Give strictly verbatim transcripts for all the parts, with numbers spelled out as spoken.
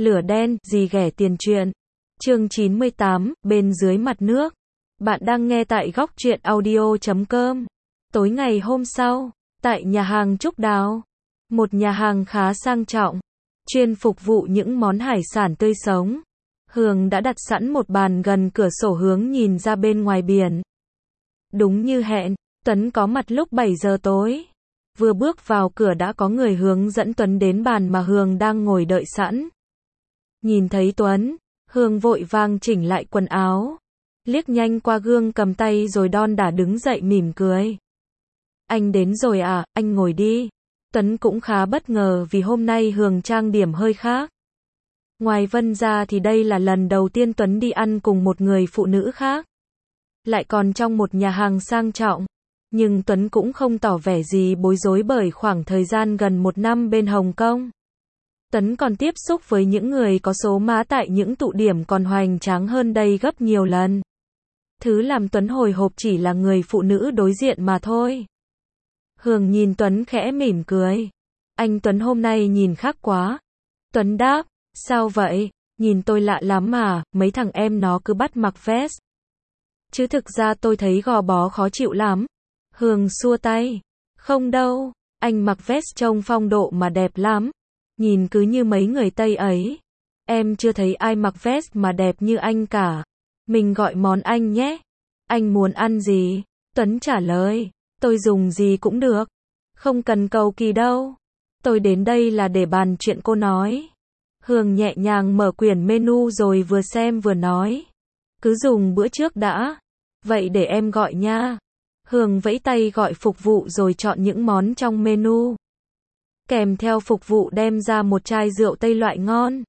Lửa đen, gì ghẻ tiền truyện. Chương chín mươi tám, bên dưới mặt nước. Bạn đang nghe tại góc truyện audio chấm com. Tối ngày hôm sau, tại nhà hàng Trúc Đào, một nhà hàng khá sang trọng, chuyên phục vụ những món hải sản tươi sống. Hường đã đặt sẵn một bàn gần cửa sổ hướng nhìn ra bên ngoài biển. Đúng như hẹn, Tuấn có mặt lúc bảy giờ tối. Vừa bước vào cửa đã có người hướng dẫn Tuấn đến bàn mà Hường đang ngồi đợi sẵn. Nhìn thấy Tuấn, Hường vội vàng chỉnh lại quần áo, liếc nhanh qua gương cầm tay rồi đon đả đứng dậy mỉm cười. Anh đến rồi à, anh ngồi đi. Tuấn cũng khá bất ngờ vì hôm nay Hường trang điểm hơi khác. Ngoài Vân ra thì đây là lần đầu tiên Tuấn đi ăn cùng một người phụ nữ khác. Lại còn trong một nhà hàng sang trọng. Nhưng Tuấn cũng không tỏ vẻ gì bối rối bởi khoảng thời gian gần một năm bên Hồng Kông. Tuấn còn tiếp xúc với những người có số má tại những tụ điểm còn hoành tráng hơn đây gấp nhiều lần. Thứ làm Tuấn hồi hộp chỉ là người phụ nữ đối diện mà thôi. Hường nhìn Tuấn khẽ mỉm cười. Anh Tuấn hôm nay nhìn khác quá. Tuấn đáp, sao vậy? Nhìn tôi lạ lắm mà, mấy thằng em nó cứ bắt mặc vest. Chứ thực ra tôi thấy gò bó khó chịu lắm. Hường xua tay. Không đâu, anh mặc vest trông phong độ mà đẹp lắm. Nhìn cứ như mấy người Tây ấy. Em chưa thấy ai mặc vest mà đẹp như anh cả. Mình gọi món anh nhé. Anh muốn ăn gì? Tuấn trả lời. Tôi dùng gì cũng được. Không cần cầu kỳ đâu. Tôi đến đây là để bàn chuyện cô nói. Hường nhẹ nhàng mở quyển menu rồi vừa xem vừa nói. Cứ dùng bữa trước đã. Vậy để em gọi nha. Hường vẫy tay gọi phục vụ rồi chọn những món trong menu. Kèm theo phục vụ đem ra một chai rượu Tây loại ngon.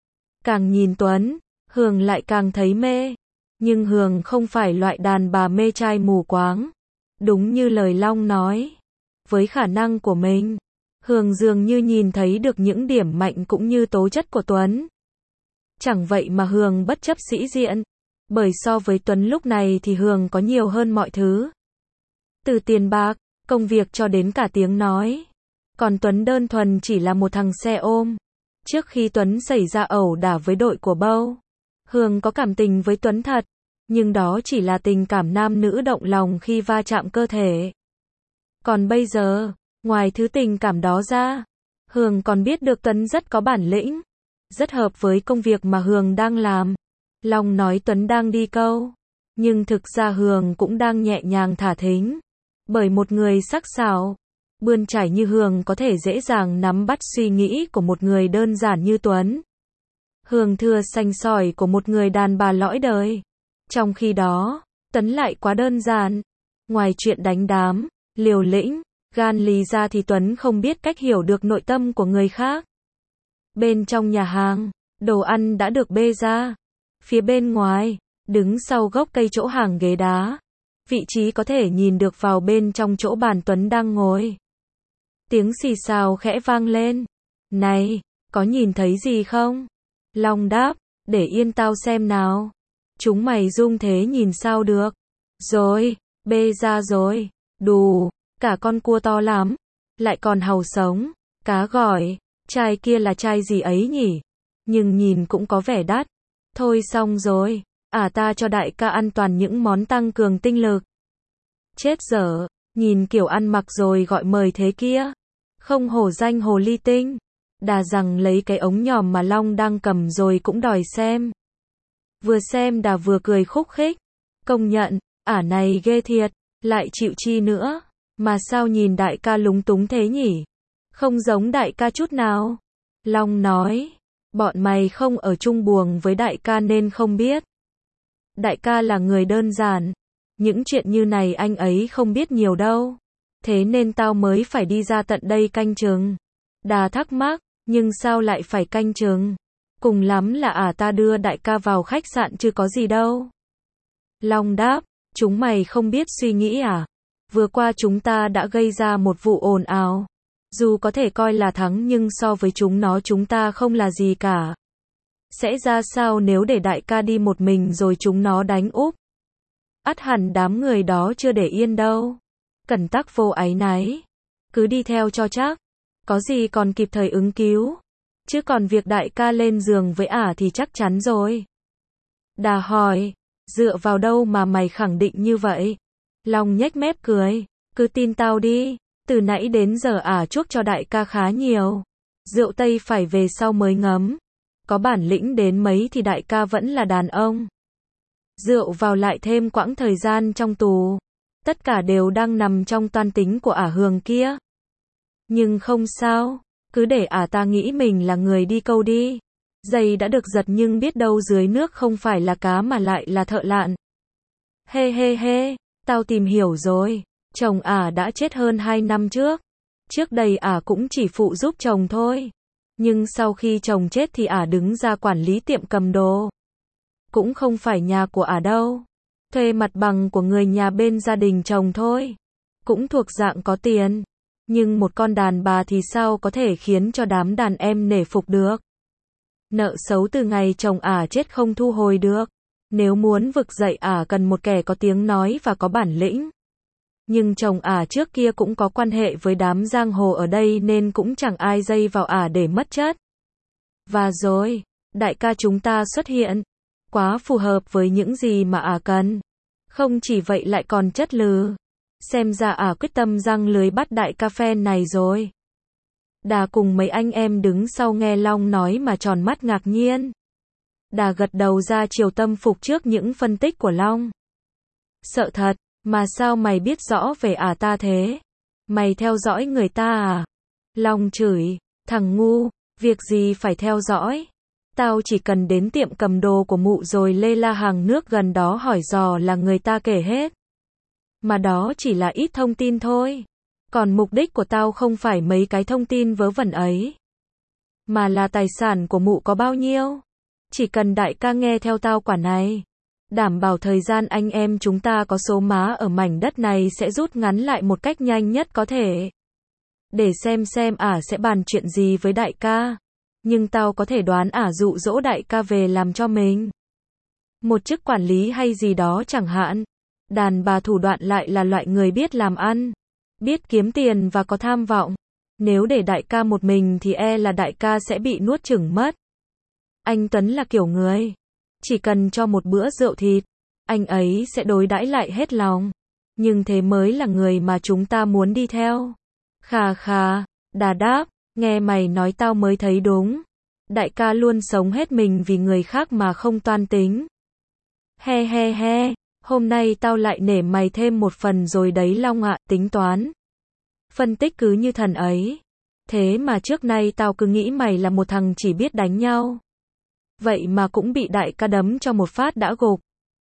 Càng nhìn Tuấn, Hường lại càng thấy mê. Nhưng Hường không phải loại đàn bà mê trai mù quáng. Đúng như lời Long nói. Với khả năng của mình, Hường dường như nhìn thấy được những điểm mạnh cũng như tố chất của Tuấn. Chẳng vậy mà Hường bất chấp sĩ diện. Bởi so với Tuấn lúc này thì Hường có nhiều hơn mọi thứ. Từ tiền bạc, công việc cho đến cả tiếng nói. Còn Tuấn đơn thuần chỉ là một thằng xe ôm. Trước khi Tuấn xảy ra ẩu đả với đội của Bâu, Hường có cảm tình với Tuấn thật. Nhưng đó chỉ là tình cảm nam nữ động lòng khi va chạm cơ thể. Còn bây giờ, ngoài thứ tình cảm đó ra, Hường còn biết được Tuấn rất có bản lĩnh. Rất hợp với công việc mà Hường đang làm. Long nói Tuấn đang đi câu. Nhưng thực ra Hường cũng đang nhẹ nhàng thả thính. Bởi một người sắc sảo, bươn chải như Hường có thể dễ dàng nắm bắt suy nghĩ của một người đơn giản như Tuấn. Hường thừa sành sỏi của một người đàn bà lõi đời. Trong khi đó, Tuấn lại quá đơn giản. Ngoài chuyện đánh đám, liều lĩnh, gan lì ra thì Tuấn không biết cách hiểu được nội tâm của người khác. Bên trong nhà hàng, đồ ăn đã được bê ra. Phía bên ngoài, đứng sau gốc cây chỗ hàng ghế đá. Vị trí có thể nhìn được vào bên trong chỗ bàn Tuấn đang ngồi. Tiếng xì xào khẽ vang lên. Này, có nhìn thấy gì không? Long đáp, để yên tao xem nào. Chúng mày rung thế nhìn sao được. Rồi, bê ra rồi. Đù, cả con cua to lắm. Lại còn hàu sống, cá gỏi. Chai kia là chai gì ấy nhỉ? Nhưng nhìn cũng có vẻ đắt. Thôi xong rồi. À ta cho đại ca ăn toàn những món tăng cường tinh lực. Chết dở, nhìn kiểu ăn mặc rồi gọi mời thế kia. Không hổ danh hồ ly tinh. Đà rằng lấy cái ống nhòm mà Long đang cầm rồi cũng đòi xem. Vừa xem Đà vừa cười khúc khích. Công nhận, ả này ghê thiệt, lại chịu chi nữa. Mà sao nhìn đại ca lúng túng thế nhỉ? Không giống đại ca chút nào. Long nói, bọn mày không ở chung buồng với đại ca nên không biết. Đại ca là người đơn giản. Những chuyện như này anh ấy không biết nhiều đâu. Thế nên tao mới phải đi ra tận đây canh chừng. Đà thắc mắc, nhưng sao lại phải canh chừng? Cùng lắm là à ta đưa đại ca vào khách sạn chứ có gì đâu. Long đáp, chúng mày không biết suy nghĩ à? Vừa qua chúng ta đã gây ra một vụ ồn ào. Dù có thể coi là thắng nhưng so với chúng nó chúng ta không là gì cả. Sẽ ra sao nếu để đại ca đi một mình rồi chúng nó đánh úp? Ắt hẳn đám người đó chưa để yên đâu. Cẩn tắc vô áy náy. Cứ đi theo cho chắc. Có gì còn kịp thời ứng cứu. Chứ còn việc đại ca lên giường với ả thì chắc chắn rồi. Đà hỏi, dựa vào đâu mà mày khẳng định như vậy? Long nhếch mép cười, cứ tin tao đi, từ nãy đến giờ ả chuốc cho đại ca khá nhiều. Rượu Tây phải về sau mới ngấm. Có bản lĩnh đến mấy thì đại ca vẫn là đàn ông. Rượu vào lại thêm quãng thời gian trong tù. Tất cả đều đang nằm trong toan tính của ả Hường kia. Nhưng không sao, cứ để ả ta nghĩ mình là người đi câu đi. Dây đã được giật nhưng biết đâu dưới nước không phải là cá mà lại là thợ lặn. Hê hê hê, tao tìm hiểu rồi. Chồng ả đã chết hơn hai năm trước. Trước đây ả cũng chỉ phụ giúp chồng thôi. Nhưng sau khi chồng chết thì ả đứng ra quản lý tiệm cầm đồ. Cũng không phải nhà của ả đâu. Thuê mặt bằng của người nhà bên gia đình chồng thôi. Cũng thuộc dạng có tiền. Nhưng một con đàn bà thì sao có thể khiến cho đám đàn em nể phục được. Nợ xấu từ ngày chồng ả chết không thu hồi được. Nếu muốn vực dậy ả cần một kẻ có tiếng nói và có bản lĩnh. Nhưng chồng ả trước kia cũng có quan hệ với đám giang hồ ở đây nên cũng chẳng ai dây vào ả để mất chất. Và rồi, đại ca chúng ta xuất hiện. Quá phù hợp với những gì mà ả cần. Không chỉ vậy lại còn chất lừ. Xem ra ả quyết tâm răng lưới bắt đại ca phen này rồi. Đà cùng mấy anh em đứng sau nghe Long nói mà tròn mắt ngạc nhiên. Đà gật đầu ra chiều tâm phục trước những phân tích của Long. Sợ thật, mà sao mày biết rõ về ả ta thế? Mày theo dõi người ta à? Long chửi, thằng ngu, việc gì phải theo dõi? Tao chỉ cần đến tiệm cầm đồ của mụ rồi lê la hàng nước gần đó hỏi dò là người ta kể hết. Mà đó chỉ là ít thông tin thôi. Còn mục đích của tao không phải mấy cái thông tin vớ vẩn ấy. Mà là tài sản của mụ có bao nhiêu. Chỉ cần đại ca nghe theo tao quả này. Đảm bảo thời gian anh em chúng ta có số má ở mảnh đất này sẽ rút ngắn lại một cách nhanh nhất có thể. Để xem xem ả sẽ bàn chuyện gì với đại ca. Nhưng tao có thể đoán ả dụ dỗ đại ca về làm cho mình một chức quản lý hay gì đó chẳng hạn. Đàn bà thủ đoạn lại là loại người biết làm ăn, biết kiếm tiền và có tham vọng. Nếu để đại ca một mình thì e là đại ca sẽ bị nuốt chửng mất. Anh Tuấn là kiểu người, chỉ cần cho một bữa rượu thịt, anh ấy sẽ đối đãi lại hết lòng. Nhưng thế mới là người mà chúng ta muốn đi theo. Khà khà, Đà đáp, nghe mày nói tao mới thấy đúng. Đại ca luôn sống hết mình vì người khác mà không toan tính. He he he, hôm nay tao lại nể mày thêm một phần rồi đấy Long ạ, tính toán. Phân tích cứ như thần ấy. Thế mà trước nay tao cứ nghĩ mày là một thằng chỉ biết đánh nhau. Vậy mà cũng bị đại ca đấm cho một phát đã gục.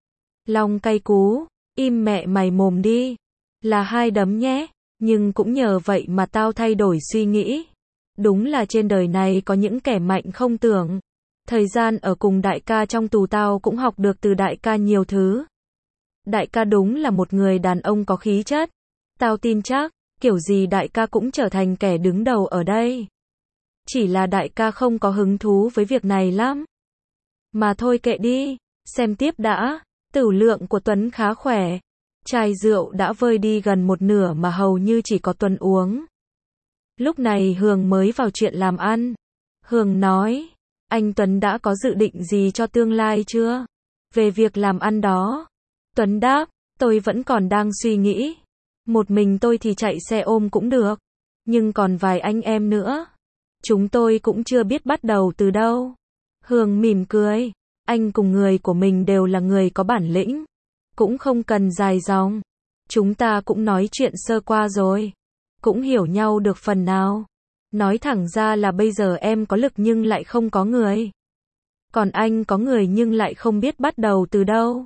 Long cay cú, im mẹ mày mồm đi. Là hai đấm nhé, nhưng cũng nhờ vậy mà tao thay đổi suy nghĩ. Đúng là trên đời này có những kẻ mạnh không tưởng. Thời gian ở cùng đại ca trong tù tao cũng học được từ đại ca nhiều thứ. Đại ca đúng là một người đàn ông có khí chất. Tao tin chắc, kiểu gì đại ca cũng trở thành kẻ đứng đầu ở đây. Chỉ là đại ca không có hứng thú với việc này lắm. Mà thôi kệ đi, xem tiếp đã. Tửu lượng của Tuấn khá khỏe. Chai rượu đã vơi đi gần một nửa mà hầu như chỉ có Tuấn uống. Lúc này Hường mới vào chuyện làm ăn. Hường nói, anh Tuấn đã có dự định gì cho tương lai chưa? Về việc làm ăn đó. Tuấn đáp, tôi vẫn còn đang suy nghĩ. Một mình tôi thì chạy xe ôm cũng được. Nhưng còn vài anh em nữa. Chúng tôi cũng chưa biết bắt đầu từ đâu. Hường mỉm cười. Anh cùng người của mình đều là người có bản lĩnh. Cũng không cần dài dòng. Chúng ta cũng nói chuyện sơ qua rồi. Cũng hiểu nhau được phần nào. Nói thẳng ra là bây giờ em có lực nhưng lại không có người. Còn anh có người nhưng lại không biết bắt đầu từ đâu.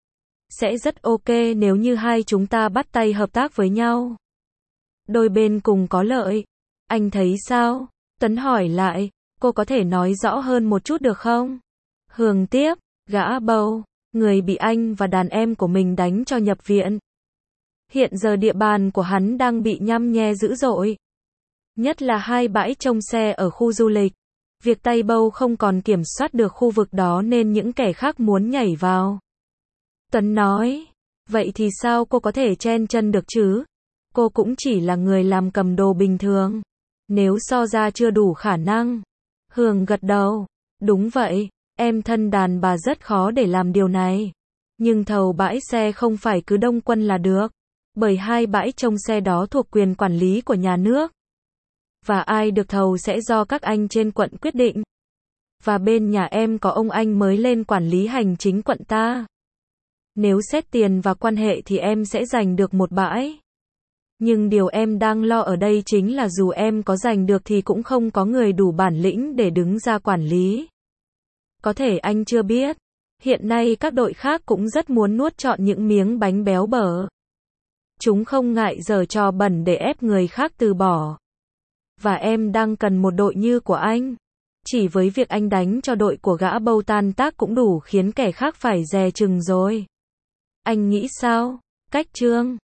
Sẽ rất ok nếu như hai chúng ta bắt tay hợp tác với nhau. Đôi bên cùng có lợi. Anh thấy sao? Tuấn hỏi lại, cô có thể nói rõ hơn một chút được không? Hường tiếp, gã bầu, người bị anh và đàn em của mình đánh cho nhập viện. Hiện giờ địa bàn của hắn đang bị nhăm nhe dữ dội. Nhất là hai bãi trông xe ở khu du lịch. Việc Tây Bâu không còn kiểm soát được khu vực đó nên những kẻ khác muốn nhảy vào. Tuấn nói, vậy thì sao cô có thể chen chân được chứ? Cô cũng chỉ là người làm cầm đồ bình thường. Nếu so ra chưa đủ khả năng. Hường gật đầu. Đúng vậy, em thân đàn bà rất khó để làm điều này. Nhưng thầu bãi xe không phải cứ Đông Quân là được. Bởi hai bãi trông xe đó thuộc quyền quản lý của nhà nước. Và ai được thầu sẽ do các anh trên quận quyết định. Và bên nhà em có ông anh mới lên quản lý hành chính quận ta. Nếu xét tiền và quan hệ thì em sẽ giành được một bãi. Nhưng điều em đang lo ở đây chính là dù em có giành được thì cũng không có người đủ bản lĩnh để đứng ra quản lý. Có thể anh chưa biết, hiện nay các đội khác cũng rất muốn nuốt trọn những miếng bánh béo bở. Chúng không ngại giở trò bẩn để ép người khác từ bỏ. Và em đang cần một đội như của anh. Chỉ với việc anh đánh cho đội của gã Bâu tan tác cũng đủ khiến kẻ khác phải dè chừng rồi. Anh nghĩ sao? Cách Trương